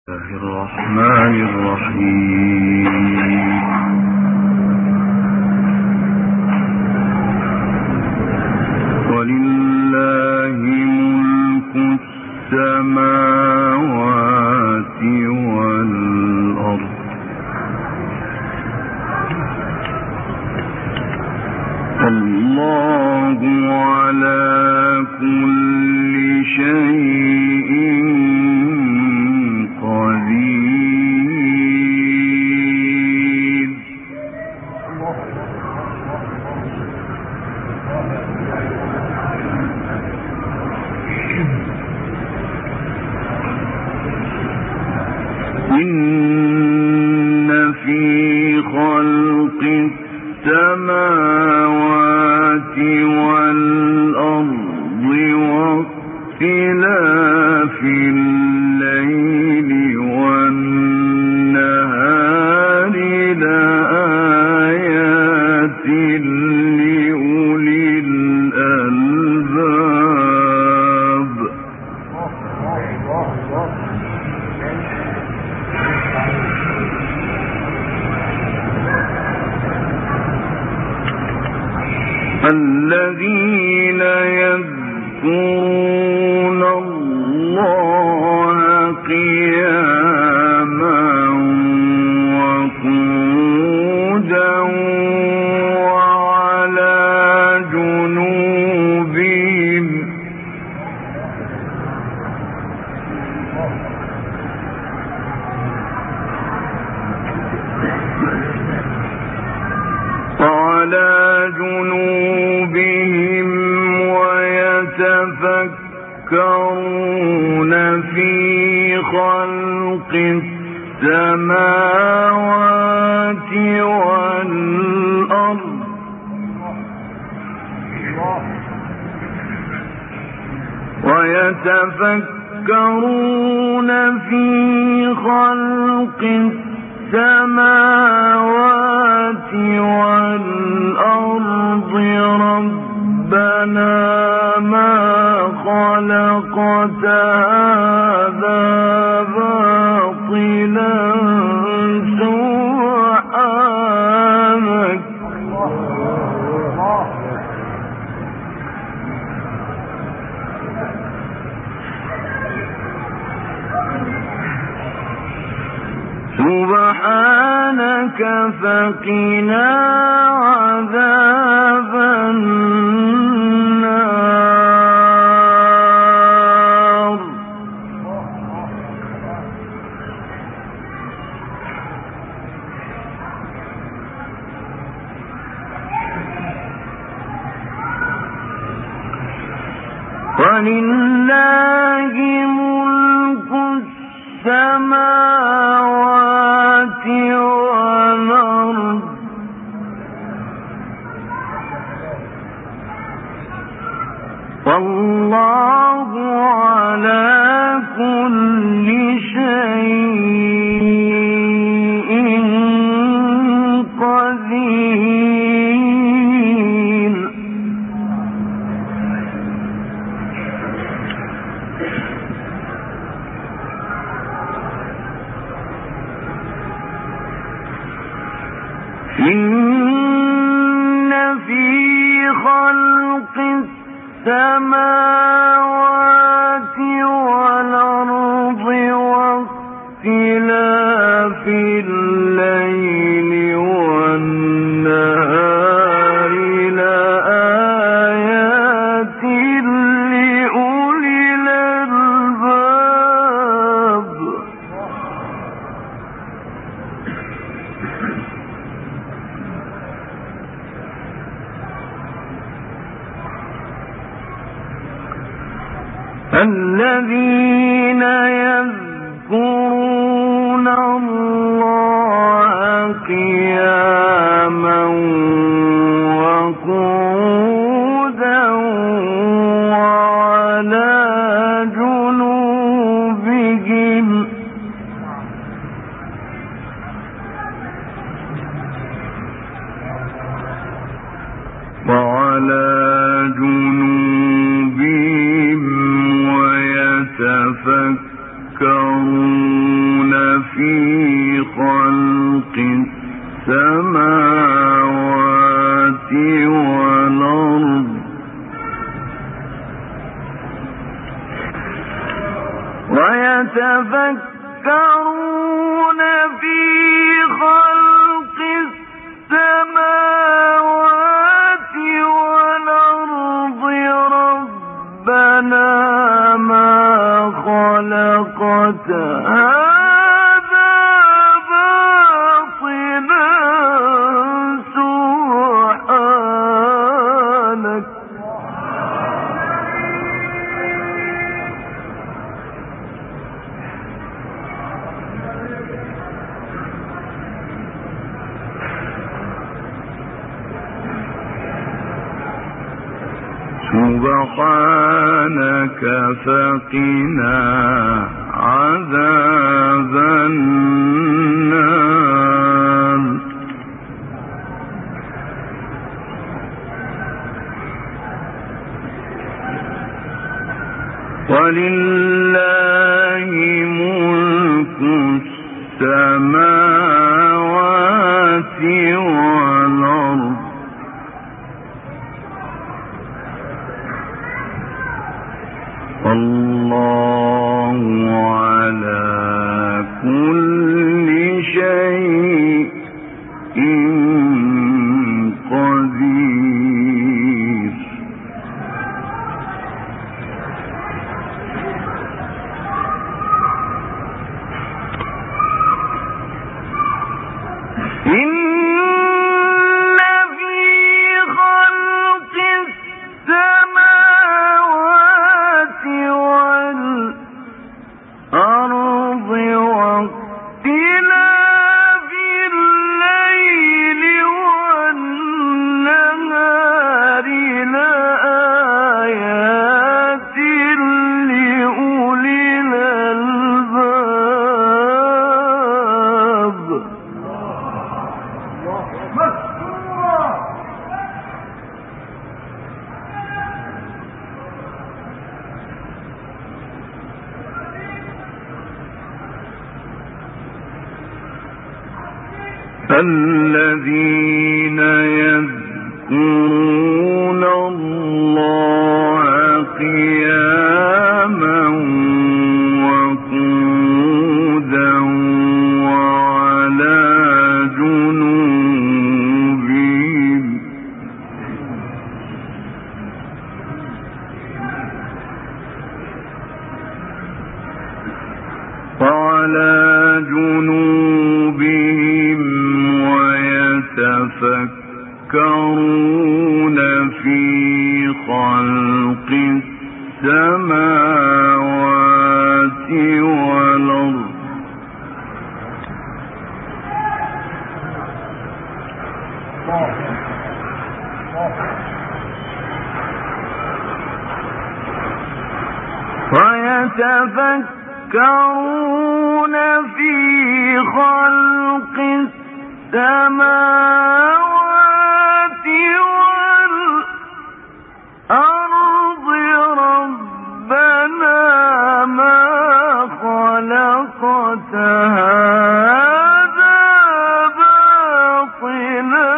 الله الرحمن الرحيم. ولله ملك السماوات والأرض الله على كل شيء قدير. إن في خلق السماوات والأرض واختلاف الليل والنهار لآيات لأولي الألباب. الذين يذكرون الله قياما وقعودا وعلى جنوبهم ويتفكرون في خلق السماوات والأرض ربنا ما خلقت هذا باطلا سبحانك فقنا عذاب النار. ولله ملك السماوات والأرض والله على كل شيء قدير. إن في خلق السماوات والأرض واختلاف الليل والنهار لآيات لأولي الألباب. الذين يذكرون الله قياما وقعودا وعلى جنوبهم ويتفكرون السماوات والأرض ويتفكرون في خلق السماوات والأرض ربنا ما خلقت هذا باطلا سبحانك سبحانك فقنا عذاب النار ولله ملك السماوات والأرض والله على كل شيء قدير إن في خلق السماوات والأرض واختلاف الليل والنهار لآيات لأولي الألباب الذين يذكرون الله قياما وقعودا وعلى جنوبهم يتفكرون في خلق السماوات والأرض ويتفكرون في خلق السماوات والأرض ربنا ما خلقت هذا باطلا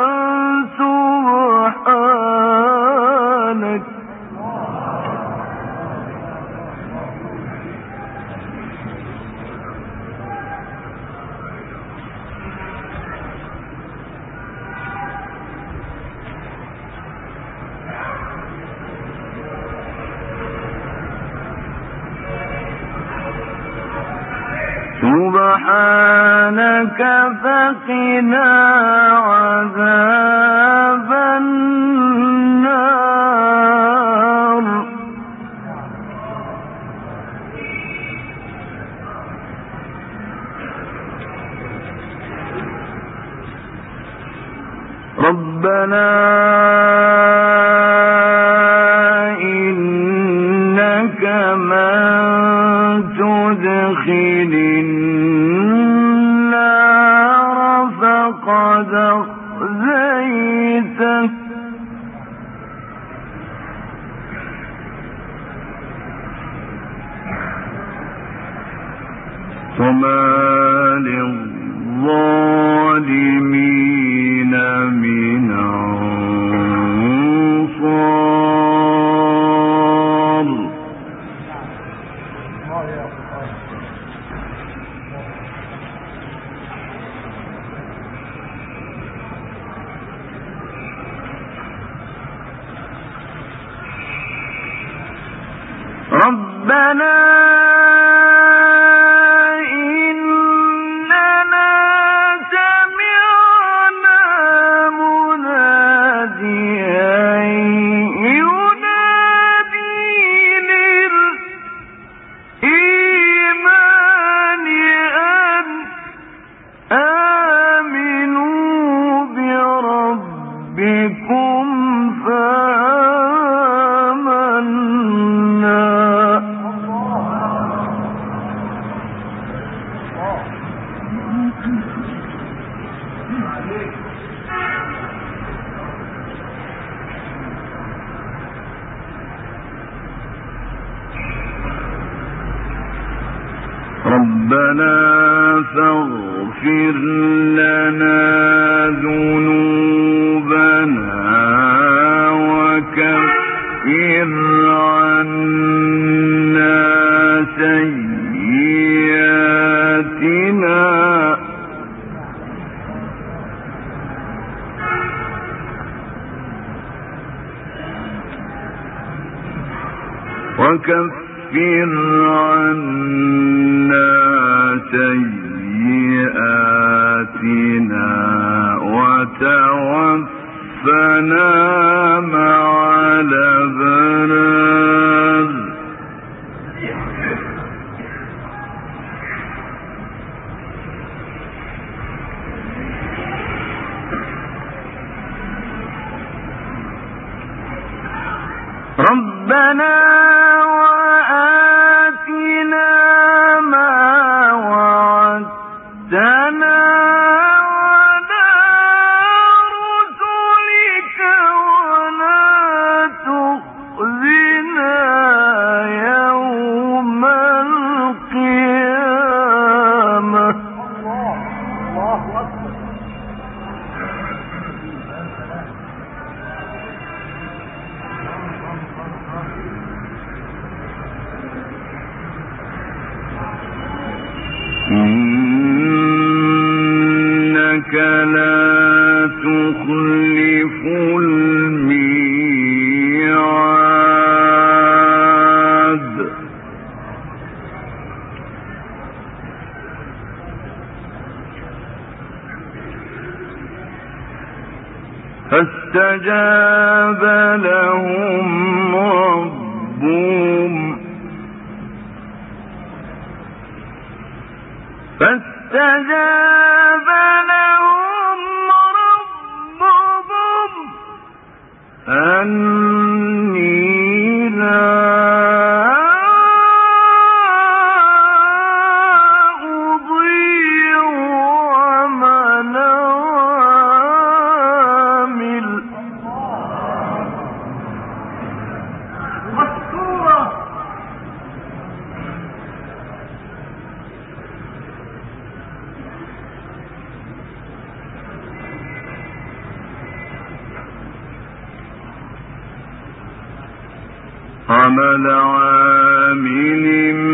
سبحانك سبحانك فقنا عذاب النار ربنا إنك من تدخل النار فقد أخزيته وما للظالمين للظالمين من أنصار. ربنا ربنا فاغفر لنا ذنوبنا وكفر عنا سيئاتنا وتوفنا مع الأبرار. ربنا وآتنا ما وعدتنا على رسلك ولا تخزنا يوم القيامة. الله أكبر. إنك لا تخلف الميعاد. فاستجاب لهم ربهم أني لا أضيع عمل عامل. عمل عامل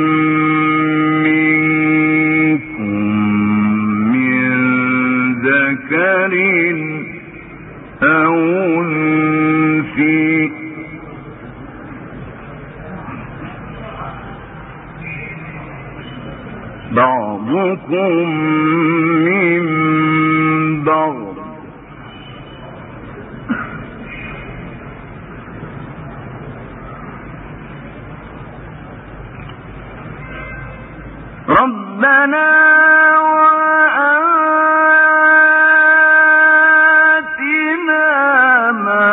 منكم من ذكر أو أنثى بعضكم من بعض ربنا وآتنا ما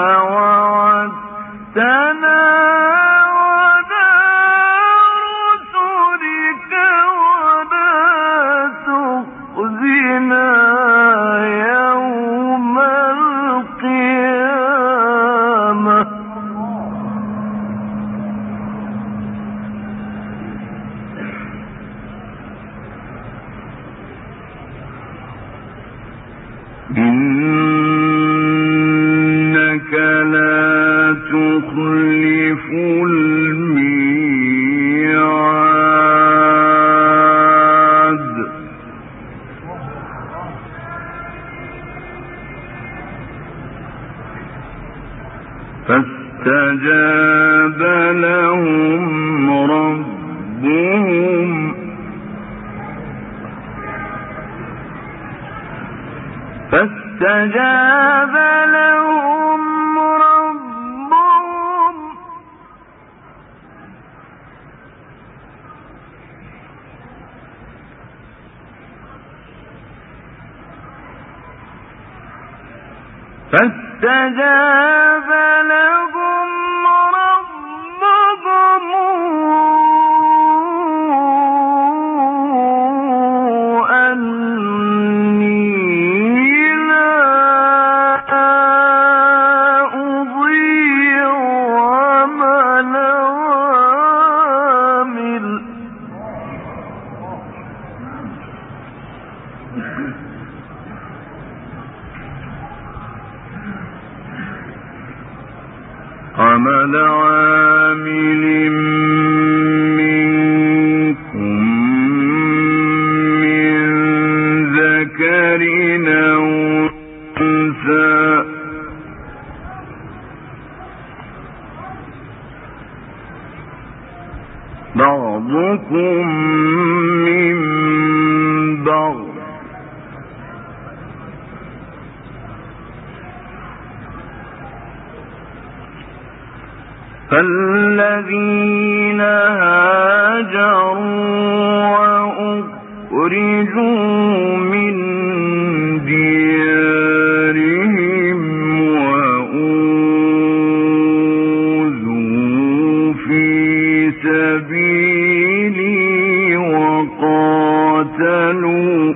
وعدتنا على رسلك ولا تخزنا يوم القيامة. إنك لا تخلف الميعاد فاستجاب لهم ربهم فاستجاب لهم ربهم أني لا أضيع عمل عامل منكم من ذكر أو أنثى بعضكم من بعض فالذين هاجروا وأخرجوا من ديارهم وأوذوا في سبيلي وقاتلوا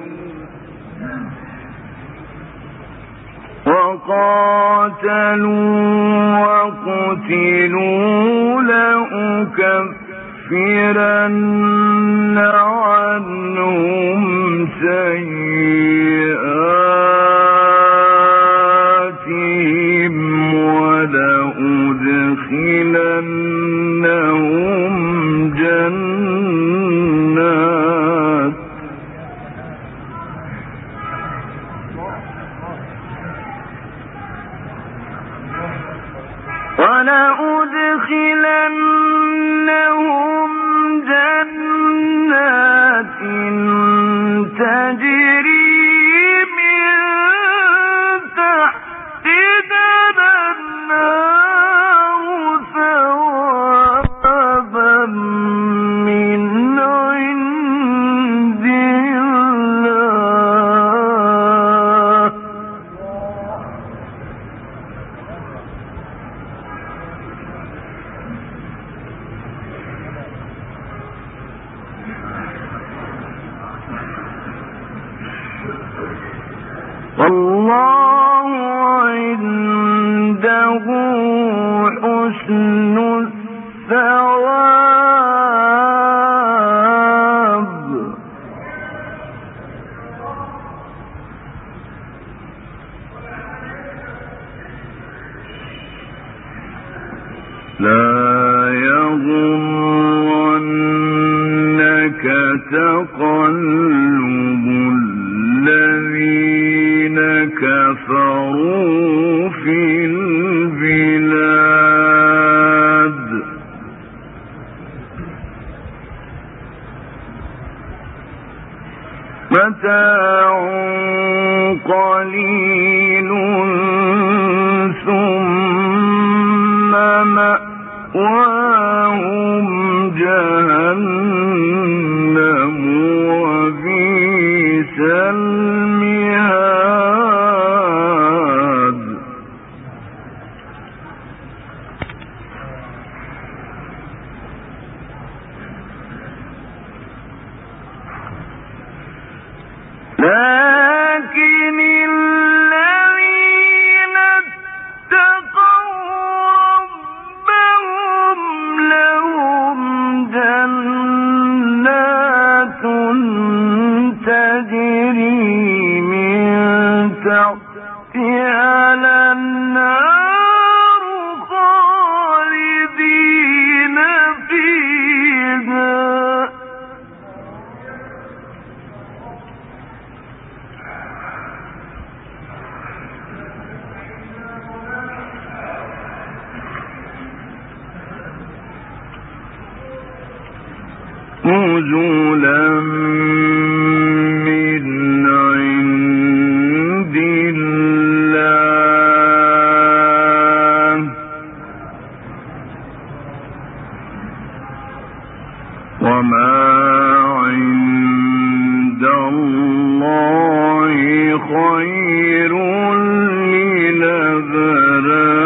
وقتلوا لأكفرن عنهم سيئاتهم ولأدخلنهم جنات تجري من تحتها الأنهار ثوابا من عند الله والله عنده حسن الثواب لا يغرنك تقلب الذين كفروا في البلاد متاع قليل ثم مأواهم جهنم وبئس المهاد لكن الذين اتقوا ربهم لهم جنات تجري من تحتها الأنهار خالدين فيها نزلا من عند الله وما عند الله خير للأبرار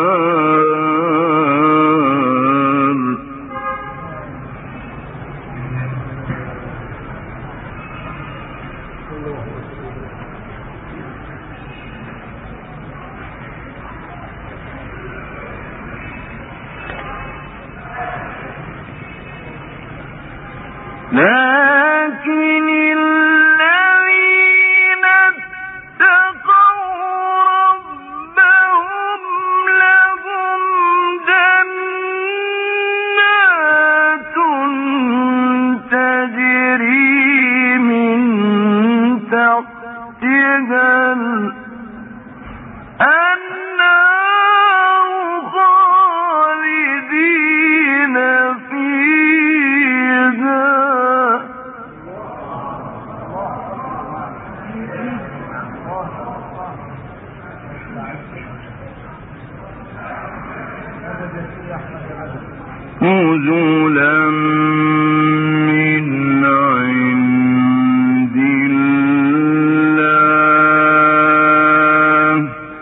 لكن الذين اتقوا ربهم لهم جنات تجري من تحتها الأنهار خالدين فيها نزلا من عند الله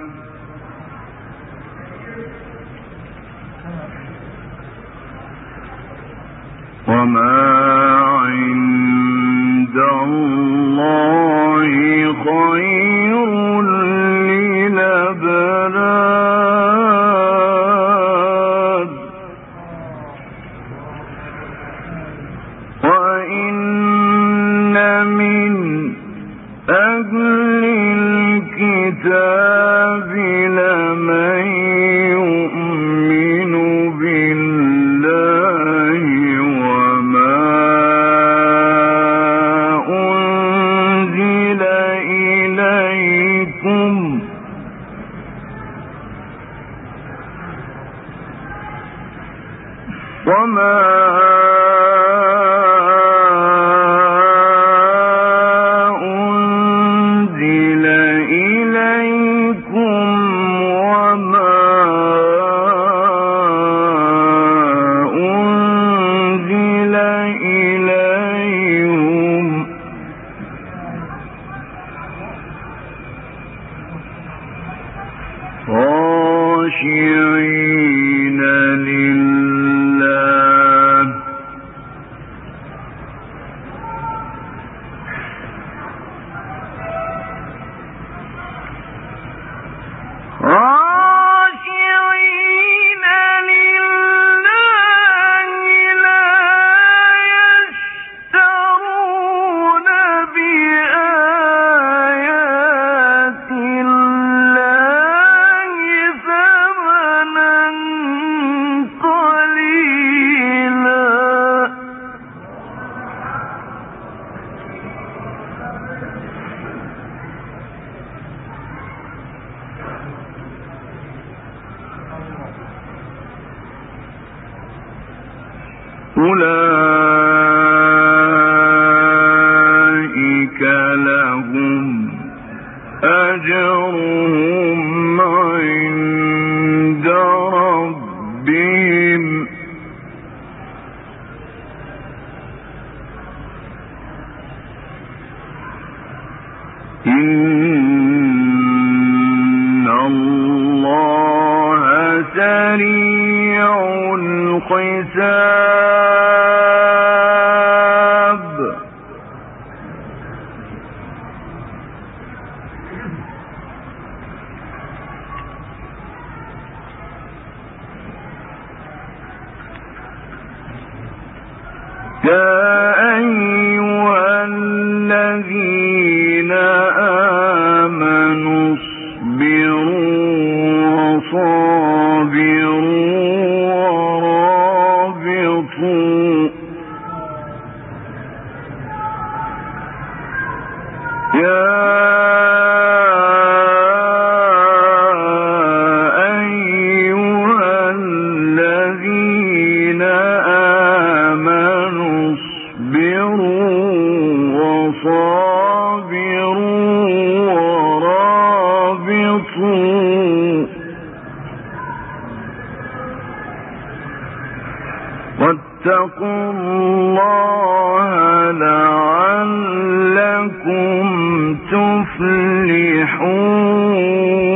وما عند الله خير للأبرار وإن من أهل الكتاب لمن يؤمن بالله وما أنزل إليكم خاشعين لله أولئك لهم أجرهم عند ربهم إن الله سريع الحساب يا أيها الذين آمنوا واتقوا الله لعلكم تفلحون